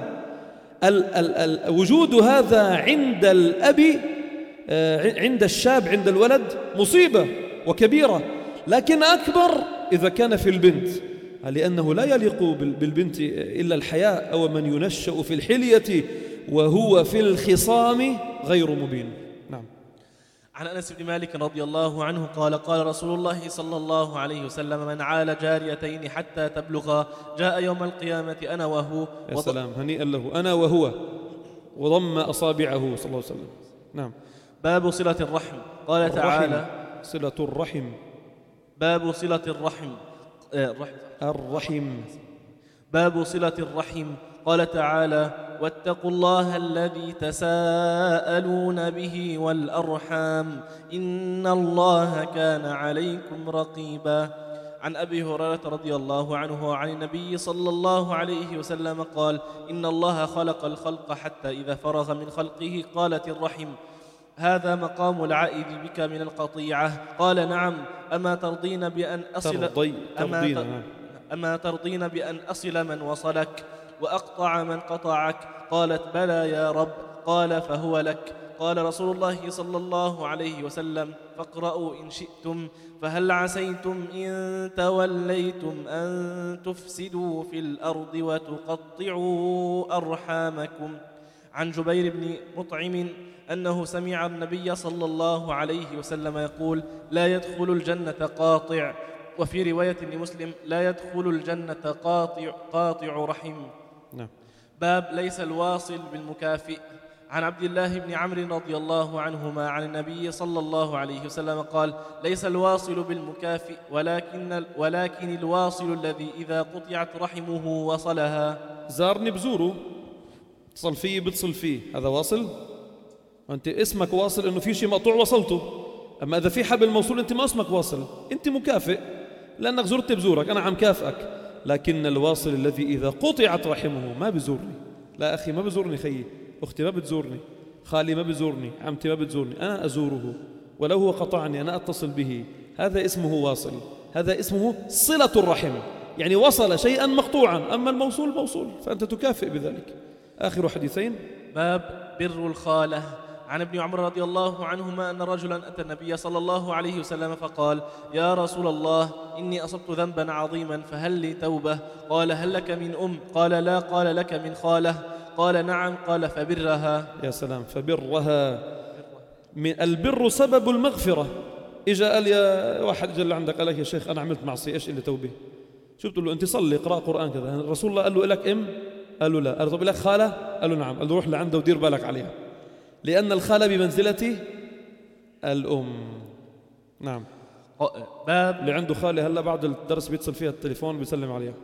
Speaker 1: وجود هذا عند الأب، عند الشاب، عند الولد مصيبة وكبيرة، لكن أكبر إذا كان في البنت، لأنه لا يليق بالبنت إلا الحياء، أو من ينشأ في الحلية وهو في الخصام غير مبين. نعم.
Speaker 2: عن أنس بن مالك رضي الله عنه قال: قال رسول الله صلى الله عليه وسلم: من عال جاريتين حتى تبلغا جاء يوم القيامة أنا وهو.
Speaker 1: يا سلام، هنيئا له، أنا وهو، وضم أصابعه صلى الله عليه وسلم. نعم.
Speaker 2: باب صلة الرحم. قال تعالى:
Speaker 1: صلة الرحم.
Speaker 2: باب صلة الرحم. باب صلة الرحم. قال تعالى: واتقوا الله الذي تساءلون به والأرحام إن الله كان عليكم رقيبا. عن أبي هريرة رضي الله عنه وعن النبي صلى الله عليه وسلم قال: إن الله خلق الخلق حتى إذا فرغ من خلقه قالت الرحم: هذا مقام العائد بك من القطيعة. قال: نعم. أما ترضين بأن أصل من وصلك وأقطع من قطعك؟ قالت: بلى يا رب. قال: فهو لك. قال رسول الله صلى الله عليه وسلم: فاقرأوا إن شئتم، فهل عسيتم إن توليتم أن تفسدوا في الأرض وتقطعوا أرحامكم. عن جبير بن مطعم أنه سمع النبي صلى الله عليه وسلم يقول: لا يدخل الجنة قاطع. وفي رواية لمسلم: لا يدخل الجنة قاطع رحم.
Speaker 1: نعم.
Speaker 2: باب ليس الواصل بالمكافئ. عن عبد الله بن عمرو رضي الله عنهما عن النبي صلى الله عليه وسلم قال: ليس الواصل بالمكافئ ولكن الواصل الذي إذا قطعت رحمه وصلها.
Speaker 1: زارني بزوره، اتصل فيه بتصل فيه، هذا واصل؟ أنت اسمك واصل إنه في شيء مقطوع وصلته، أما إذا في حبل موصول أنت ما اسمك واصل، أنت مكافئ لأنك زرت بزورك، أنا عم كافئك. لكن الواصل الذي إذا قطعت رحمه ما بزورني، لا أخي ما بزورني، خيي أختي ما بتزورني، خالي ما بزورني، عمتي ما بتزورني، أنا أزوره ولو هو قطعني أنا أتصل به. هذا اسمه واصل، هذا اسمه صلة الرحم، يعني وصل شيئا مقطوعا. أما الموصول موصول فأنت تكافئ بذلك. آخر حديثين.
Speaker 2: باب بر الخالة. عن ابن عمر رضي الله عنهما أن رجلا أتى النبي صلى الله عليه وسلم فقال: يا رسول الله، إني أصبت ذنبا عظيما فهل لي توبة؟ قال: هل لك من أم؟ قال: لا. قال: لك من خالة؟ قال: نعم. قال: فبرها.
Speaker 1: يا سلام، فبرها. من البر سبب المغفرة. إجا قال يا واحد جل عندك قال لك: يا شيخ أنا عملت معصية، إيش اللي توبة؟ شو بتقول له؟ أنت صلي، اقرأ قرآن كذا. الرسول الله قال له: إلك أم؟ قال له: لا. قال له: طب إلك خالة؟ قال له: نعم. قال له: روح لعنده ودير بالك عليها، لأن الخالة بمنزلة الأم. نعم.
Speaker 2: باب
Speaker 1: اللي عنده خالة هلا بعد الدرس بيتصل فيها التليفون بيسلم عليها.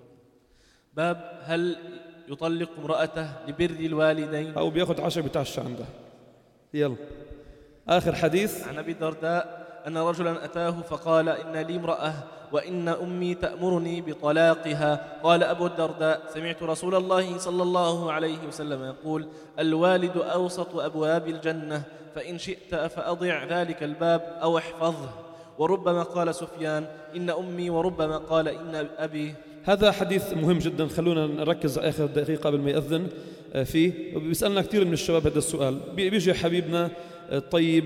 Speaker 2: باب هل يطلق امرأته لبر الوالدين
Speaker 1: أو بياخد عشاء بتعشى عنده. يلا آخر حديث.
Speaker 2: عن أبي الدرداء أن رجلا أتاه فقال: إن لي امرأة وإن أمي تأمرني بطلاقها. قال أبو الدرداء: سمعت رسول الله صلى الله عليه وسلم يقول: الوالد أوسط أبواب الجنة، فإن شئت فأضع ذلك الباب أو احفظه. وربما قال سفيان: إن أمي، وربما قال: إن أبي.
Speaker 1: هذا حديث مهم جدا، خلونا نركز آخر دقيقة قبل ما يأذن. فيه. بيسألنا كثير من الشباب هذا السؤال، بيجي حبيبنا الطيب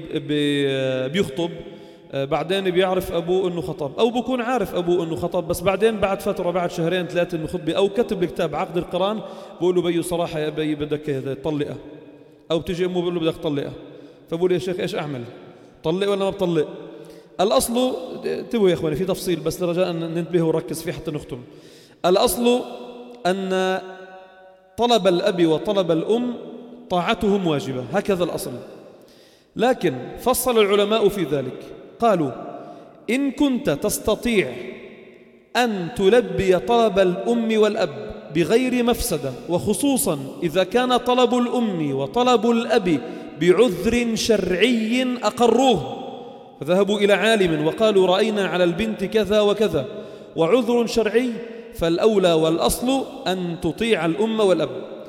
Speaker 1: بيخطب، بعدين بيعرف أبوه أنه خطب، أو بكون عارف أبوه أنه خطب، بس بعدين بعد فترة بعد شهرين ثلاثة أنه خطبة، أو كتب الكتاب عقد القران بقول له بيو صراحة يا بي بدك تطلقها، أو بتجي أمه بقول له بدك تطلقها، فبقول يا شيخ إيش أعمل؟ طلق ولا ما بطلق؟ الأصل انتبهوا يا إخواني في تفصيل بس رجاء أن ننتبه وركز فيه حتى نختم. الأصل أن طلب الأب وطلب الأم طاعتهم واجبة، هكذا الأصل. لكن فصل العلماء في ذلك، قالوا إن كنت تستطيع أن تلبي طلب الأم والأب بغير مفسدة، وخصوصا إذا كان طلب الأم وطلب الأب بعذر شرعي أقروه، فذهبوا إلى عالم وقالوا رأينا على البنت كذا وكذا وعذر شرعي، فالأولى والأصل أن تطيع الأم والأب.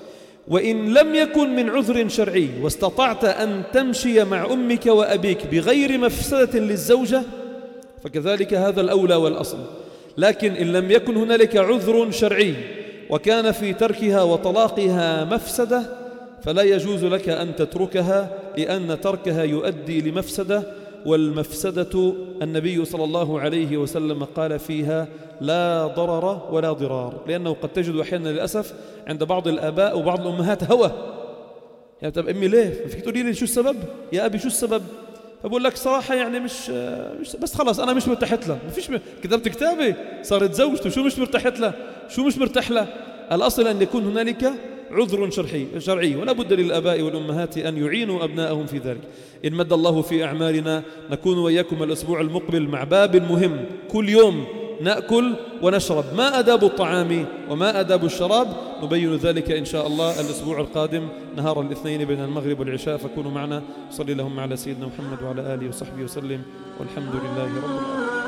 Speaker 1: وإن لم يكن من عذر شرعي واستطعت أن تمشي مع أمك وأبيك بغير مفسدة للزوجة فكذلك هذا الأولى والأصل. لكن إن لم يكن هنالك عذر شرعي وكان في تركها وطلاقها مفسدة فلا يجوز لك أن تتركها، لأن تركها يؤدي لمفسدة، والمفسدة النبي صلى الله عليه وسلم قال فيها لا ضرر ولا ضرار، لأنه قد تجد أحيانا للأسف عند بعض الآباء وبعض الأمهات هوى، يعني طب أمي ليه؟ فيك تقولي لي شو السبب؟ يا أبي شو السبب؟ فبقول لك صراحة يعني مش بس خلاص أنا مش مرتحت له، كتبت كتابي صارت زوجته، شو مش مرتحت له؟ شو مش مرتاح له؟ الأصل أن يكون هنالك عذر شرعي، ولا بد للآباء والأمهات أن يعينوا أبنائهم في ذلك. إن مد الله في أعمارنا نكون وإياكم الأسبوع المقبل مع باب مهم، كل يوم نأكل ونشرب، ما آداب الطعام وما آداب الشراب، نبين ذلك إن شاء الله الأسبوع القادم نهار الاثنين بين المغرب والعشاء، فكونوا معنا. صلي اللهم على سيدنا محمد وعلى آله وصحبه وسلم، والحمد لله رب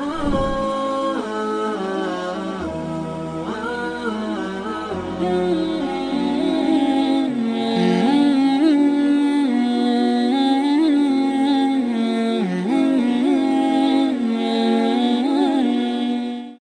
Speaker 1: العالمين.